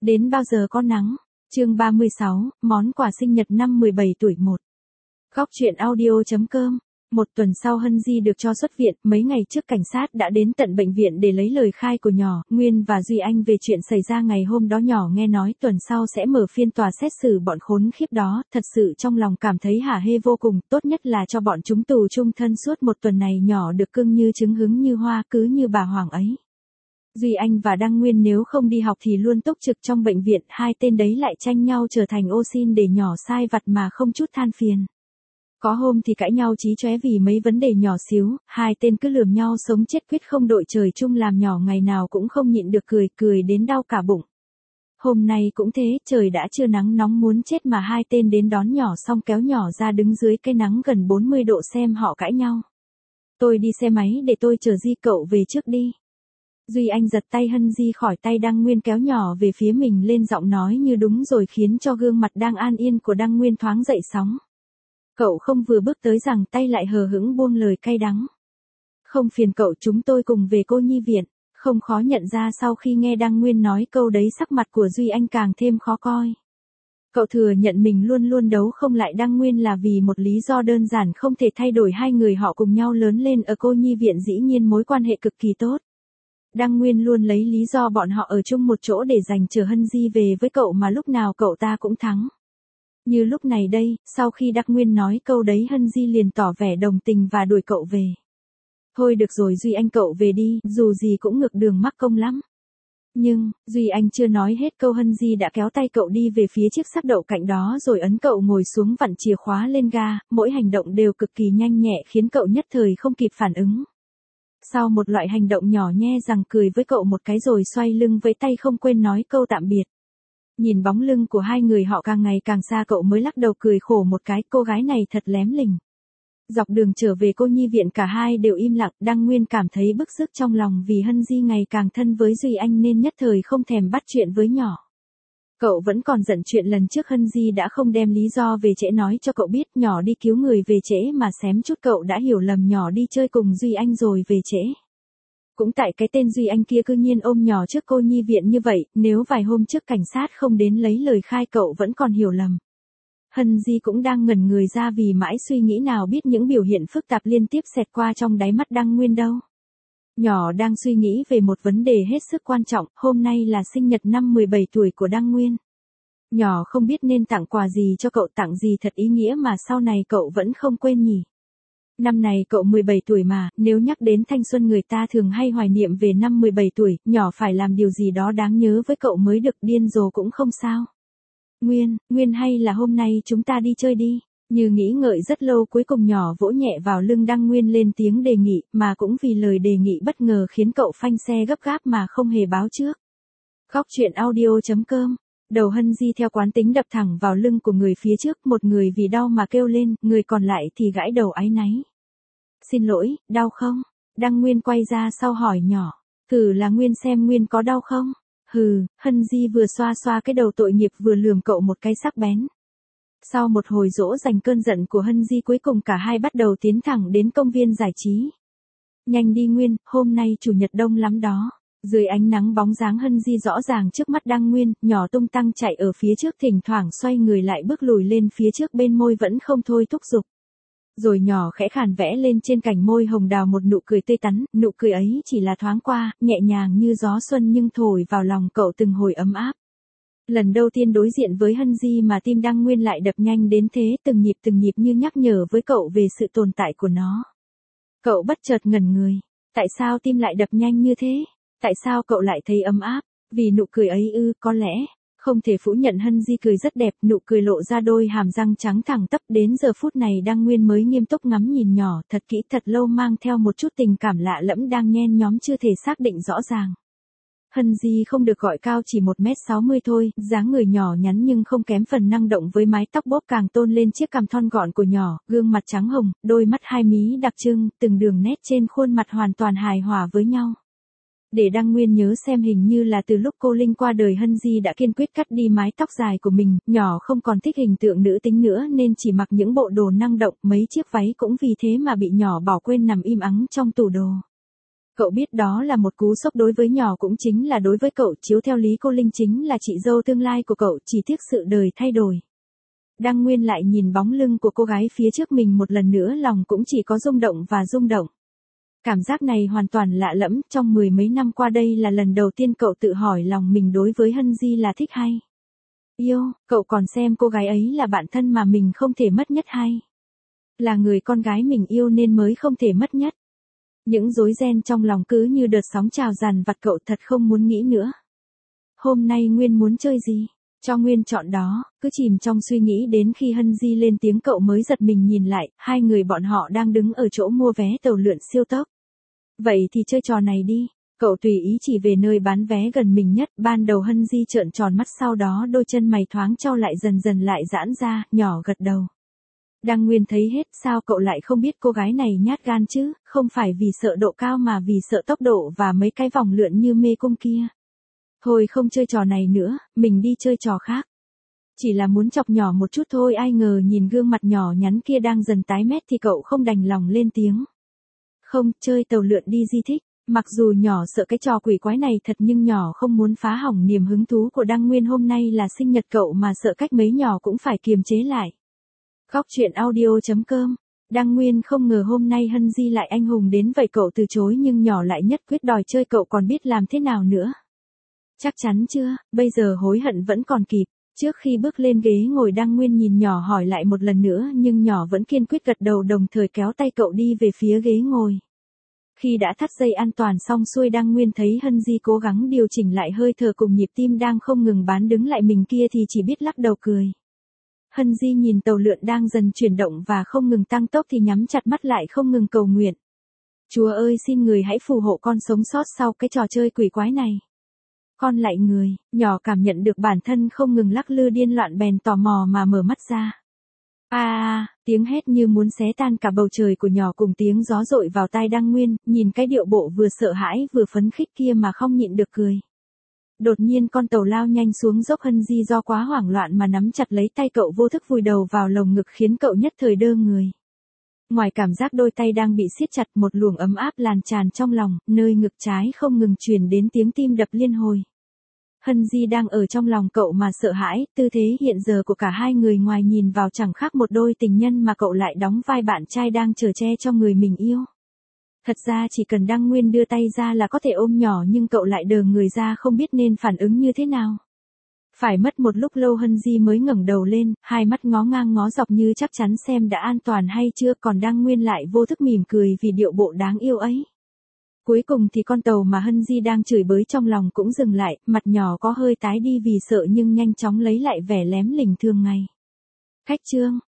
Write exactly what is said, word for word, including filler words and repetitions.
Đến bao giờ có nắng? Chương ba mươi sáu, món quà sinh nhật năm mười bảy tuổi một. Góc truyện audio chấm com. Một tuần sau Hân Di được cho xuất viện, mấy ngày trước cảnh sát đã đến tận bệnh viện để lấy lời khai của nhỏ, Nguyên và Duy Anh về chuyện xảy ra ngày hôm đó. Nhỏ nghe nói tuần sau sẽ mở phiên tòa xét xử bọn khốn khiếp đó, thật sự trong lòng cảm thấy hả hê vô cùng, tốt nhất là cho bọn chúng tù chung thân suốt một tuần này. Nhỏ được cưng như trứng hứng như hoa, cứ như bà Hoàng ấy. Duy Anh và Đăng Nguyên nếu không đi học thì luôn túc trực trong bệnh viện, hai tên đấy lại tranh nhau trở thành ô xin để nhỏ sai vặt mà không chút than phiền. Có hôm thì cãi nhau chí chóe vì mấy vấn đề nhỏ xíu, hai tên cứ lườm nhau sống chết quyết không đội trời chung, làm nhỏ ngày nào cũng không nhịn được cười, cười đến đau cả bụng. Hôm nay cũng thế, trời đã chưa nắng nóng muốn chết mà hai tên đến đón nhỏ xong kéo nhỏ ra đứng dưới cây nắng gần bốn mươi độ xem họ cãi nhau. Tôi đi xe máy để tôi chở Di, cậu về trước đi. Duy Anh giật tay Hân Di khỏi tay Đăng Nguyên kéo nhỏ về phía mình lên, giọng nói như đúng rồi khiến cho gương mặt đang an yên của Đăng Nguyên thoáng dậy sóng. Cậu không vừa bước tới rằng tay lại hờ hững buông lời cay đắng. Không phiền cậu, chúng tôi cùng về cô nhi viện. Không khó nhận ra sau khi nghe Đăng Nguyên nói câu đấy sắc mặt của Duy Anh càng thêm khó coi. Cậu thừa nhận mình luôn luôn đấu không lại Đăng Nguyên là vì một lý do đơn giản không thể thay đổi, hai người họ cùng nhau lớn lên ở cô nhi viện, dĩ nhiên mối quan hệ cực kỳ tốt. Đăng Nguyên luôn lấy lý do bọn họ ở chung một chỗ để dành chờ Hân Di về với cậu mà lúc nào cậu ta cũng thắng. Như lúc này đây, sau khi Đăng Nguyên nói câu đấy Hân Di liền tỏ vẻ đồng tình và đuổi cậu về. Thôi được rồi Duy Anh, cậu về đi, dù gì cũng ngược đường mắc công lắm. Nhưng, Duy Anh chưa nói hết câu Hân Di đã kéo tay cậu đi về phía chiếc sắc đậu cạnh đó rồi ấn cậu ngồi xuống, vặn chìa khóa lên ga, mỗi hành động đều cực kỳ nhanh nhẹ khiến cậu nhất thời không kịp phản ứng. Sau một loại hành động nhỏ nhe rằng cười với cậu một cái rồi xoay lưng với tay không quên nói câu tạm biệt. Nhìn bóng lưng của hai người họ càng ngày càng xa, cậu mới lắc đầu cười khổ một cái, cô gái này thật lém lỉnh. Dọc đường trở về cô nhi viện cả hai đều im lặng, Đăng Nguyên cảm thấy bức rứt trong lòng vì Hân Di ngày càng thân với Duy Anh nên nhất thời không thèm bắt chuyện với nhỏ. Cậu vẫn còn giận chuyện lần trước Hân Di đã không đem lý do về trễ nói cho cậu biết, nhỏ đi cứu người về trễ mà xém chút cậu đã hiểu lầm nhỏ đi chơi cùng Duy Anh rồi về trễ. Cũng tại cái tên Duy Anh kia cư nhiên ôm nhỏ trước cô nhi viện như vậy, nếu vài hôm trước cảnh sát không đến lấy lời khai cậu vẫn còn hiểu lầm. Hân Di cũng đang ngẩn người ra vì mãi suy nghĩ nào biết những biểu hiện phức tạp liên tiếp xẹt qua trong đáy mắt Đăng Nguyên đâu. Nhỏ đang suy nghĩ về một vấn đề hết sức quan trọng, hôm nay là sinh nhật năm mười bảy tuổi của Đăng Nguyên. Nhỏ không biết nên tặng quà gì cho cậu, tặng gì thật ý nghĩa mà sau này cậu vẫn không quên nhỉ. Năm này cậu mười bảy tuổi mà, nếu nhắc đến thanh xuân người ta thường hay hoài niệm về năm mười bảy tuổi, nhỏ phải làm điều gì đó đáng nhớ với cậu mới được, điên rồ cũng không sao. Nguyên, Nguyên hay là hôm nay chúng ta đi chơi đi. Như nghĩ ngợi rất lâu cuối cùng nhỏ vỗ nhẹ vào lưng Đăng Nguyên lên tiếng đề nghị, mà cũng vì lời đề nghị bất ngờ khiến cậu phanh xe gấp gáp mà không hề báo trước. Góc truyện audio chấm com. Đầu Hân Di theo quán tính đập thẳng vào lưng của người phía trước, một người vì đau mà kêu lên, người còn lại thì gãi đầu áy náy. Xin lỗi, đau không? Đăng Nguyên quay ra sau hỏi nhỏ. Thử là Nguyên xem Nguyên có đau không? Hừ, Hân Di vừa xoa xoa cái đầu tội nghiệp vừa lườm cậu một cái sắc bén. Sau một hồi dỗ dành cơn giận của Hân Di, cuối cùng cả hai bắt đầu tiến thẳng đến công viên giải trí. Nhanh đi Nguyên, hôm nay chủ nhật đông lắm đó. Dưới ánh nắng bóng dáng Hân Di rõ ràng trước mắt Đăng Nguyên, nhỏ tung tăng chạy ở phía trước, thỉnh thoảng xoay người lại bước lùi lên phía trước, bên môi vẫn không thôi thúc giục. Rồi nhỏ khẽ khàn vẽ lên trên cành môi hồng đào một nụ cười tươi tắn, nụ cười ấy chỉ là thoáng qua, nhẹ nhàng như gió xuân nhưng thổi vào lòng cậu từng hồi ấm áp. Lần đầu tiên đối diện với Hân Di mà tim Đăng Nguyên lại đập nhanh đến thế, từng nhịp từng nhịp như nhắc nhở với cậu về sự tồn tại của nó. Cậu bất chợt ngẩn người, tại sao tim lại đập nhanh như thế? Tại sao cậu lại thấy ấm áp? Vì nụ cười ấy ư? Có lẽ, không thể phủ nhận Hân Di cười rất đẹp, nụ cười lộ ra đôi hàm răng trắng thẳng tắp. Đến giờ phút này Đăng Nguyên mới nghiêm túc ngắm nhìn nhỏ thật kỹ thật lâu, mang theo một chút tình cảm lạ lẫm đang nhen nhóm chưa thể xác định rõ ràng. Hân Di không được gọi cao, chỉ một mét sáu mươi thôi, dáng người nhỏ nhắn nhưng không kém phần năng động, với mái tóc bóp càng tôn lên chiếc cằm thon gọn của nhỏ, gương mặt trắng hồng, đôi mắt hai mí đặc trưng, từng đường nét trên khuôn mặt hoàn toàn hài hòa với nhau. Để Đăng Nguyên nhớ xem, hình như là từ lúc cô Linh qua đời Hân Di đã kiên quyết cắt đi mái tóc dài của mình, nhỏ không còn thích hình tượng nữ tính nữa nên chỉ mặc những bộ đồ năng động, mấy chiếc váy cũng vì thế mà bị nhỏ bỏ quên nằm im ắng trong tủ đồ. Cậu biết đó là một cú sốc đối với nhỏ cũng chính là đối với cậu, chiếu theo lý cô Linh chính là chị dâu tương lai của cậu, chỉ tiếc sự đời thay đổi. Đăng Nguyên lại nhìn bóng lưng của cô gái phía trước mình một lần nữa, lòng cũng chỉ có rung động và rung động. Cảm giác này hoàn toàn lạ lẫm, trong mười mấy năm qua đây là lần đầu tiên cậu tự hỏi lòng mình đối với Hân Di là thích hay yêu, cậu còn xem cô gái ấy là bạn thân mà mình không thể mất nhất hay là người con gái mình yêu nên mới không thể mất nhất. Những rối ren trong lòng cứ như đợt sóng trào dàn vặt, cậu thật không muốn nghĩ nữa. Hôm nay Nguyên muốn chơi gì? Cho Nguyên chọn đó, cứ chìm trong suy nghĩ đến khi Hân Di lên tiếng cậu mới giật mình nhìn lại, hai người bọn họ đang đứng ở chỗ mua vé tàu lượn siêu tốc. Vậy thì chơi trò này đi, cậu tùy ý chỉ về nơi bán vé gần mình nhất. Ban đầu Hân Di trợn tròn mắt, sau đó đôi chân mày thoáng trao lại dần dần lại giãn ra, nhỏ gật đầu. Đăng Nguyên thấy hết, sao cậu lại không biết cô gái này nhát gan chứ, không phải vì sợ độ cao mà vì sợ tốc độ và mấy cái vòng lượn như mê cung kia. Thôi không chơi trò này nữa, mình đi chơi trò khác. Chỉ là muốn chọc nhỏ một chút thôi, ai ngờ nhìn gương mặt nhỏ nhắn kia đang dần tái mét thì cậu không đành lòng lên tiếng. Không, chơi tàu lượn đi di thích. Mặc dù nhỏ sợ cái trò quỷ quái này thật nhưng nhỏ không muốn phá hỏng niềm hứng thú của Đăng Nguyên, hôm nay là sinh nhật cậu mà sợ cách mấy nhỏ cũng phải kiềm chế lại. Góc truyện audio chấm com. Đăng Nguyên không ngờ hôm nay Hân Di lại anh hùng đến vậy, cậu từ chối nhưng nhỏ lại nhất quyết đòi chơi, cậu còn biết làm thế nào nữa. Chắc chắn chưa, bây giờ hối hận vẫn còn kịp. Trước khi bước lên ghế ngồi, Đăng Nguyên nhìn nhỏ hỏi lại một lần nữa nhưng nhỏ vẫn kiên quyết gật đầu, đồng thời kéo tay cậu đi về phía ghế ngồi. Khi đã thắt dây an toàn xong xuôi, Đăng Nguyên thấy Hân Di cố gắng điều chỉnh lại hơi thở cùng nhịp tim đang không ngừng bán đứng lại mình kia thì chỉ biết lắc đầu cười. Hân Di nhìn tàu lượn đang dần chuyển động và không ngừng tăng tốc thì nhắm chặt mắt lại không ngừng cầu nguyện. Chúa ơi, xin người hãy phù hộ con sống sót sau cái trò chơi quỷ quái này. Con lại người, nhỏ cảm nhận được bản thân không ngừng lắc lư điên loạn bèn tò mò mà mở mắt ra. A à, tiếng hét như muốn xé tan cả bầu trời của nhỏ cùng tiếng gió dội vào tai Đăng Nguyên, nhìn cái điệu bộ vừa sợ hãi vừa phấn khích kia mà không nhịn được cười. Đột nhiên con tàu lao nhanh xuống dốc, Hân Di do quá hoảng loạn mà nắm chặt lấy tay cậu, vô thức vùi đầu vào lồng ngực khiến cậu nhất thời đơ người. Ngoài cảm giác đôi tay đang bị siết chặt, một luồng ấm áp lan tràn trong lòng, nơi ngực trái không ngừng truyền đến tiếng tim đập liên hồi. Hân Di đang ở trong lòng cậu mà sợ hãi, tư thế hiện giờ của cả hai người ngoài nhìn vào chẳng khác một đôi tình nhân mà cậu lại đóng vai bạn trai đang chở che cho người mình yêu. Thật ra chỉ cần Đăng Nguyên đưa tay ra là có thể ôm nhỏ nhưng cậu lại đờ người ra không biết nên phản ứng như thế nào. Phải mất một lúc lâu Hân Di mới ngẩng đầu lên, hai mắt ngó ngang ngó dọc như chắc chắn xem đã an toàn hay chưa, còn Đăng Nguyên lại vô thức mỉm cười vì điệu bộ đáng yêu ấy. Cuối cùng thì con tàu mà Hân Di đang chửi bới trong lòng cũng dừng lại, mặt nhỏ có hơi tái đi vì sợ nhưng nhanh chóng lấy lại vẻ lém lỉnh thường ngày. Khách trương,